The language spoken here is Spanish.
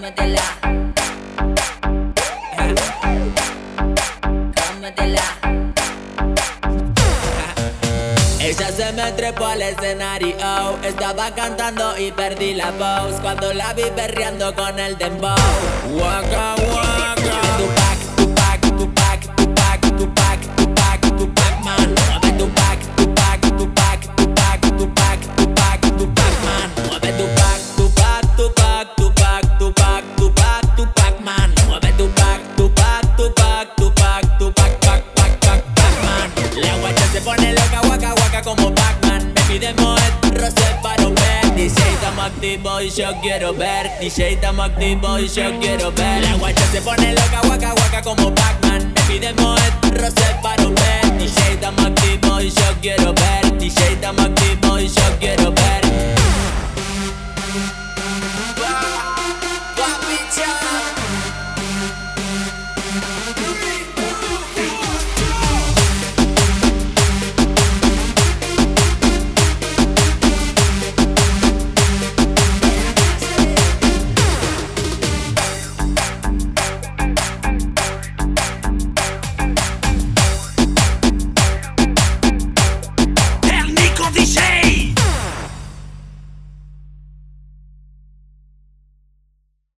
cómetela, cómetela. Ella se me trepó al escenario, estaba cantando y perdí la voz cuando la vi perreando con el dembow. Waka waka. Tupac, Tupac, Tupac, Tupac, Tupac, Tupac, Tupac, man. Mueve Tupac, Tupac, Tupac, Tupac, Tupac, Tupac, Tupac, man. Mueve Tupac, Tupac, Tupac, Tupac, Tupac, Tupac, Tupac, man. Mueve Tupac, Tupac, Tupac, Tupac, Tupac, Pac, Pac, Pac, Pac, man. La guacha se pone loca, waka waka como Pac-Man. Me pide Moet, Rosé para un ver. DJ estamos activo y yo quiero ver. DJ estamos activo y yo quiero ver. La guacha se pone loca, waka waka como Pac-Man. Me pide Moet, Rosé para un ver. DJ estamos activo y yo quiero ver. DJ estamos activo y yo quiero ver.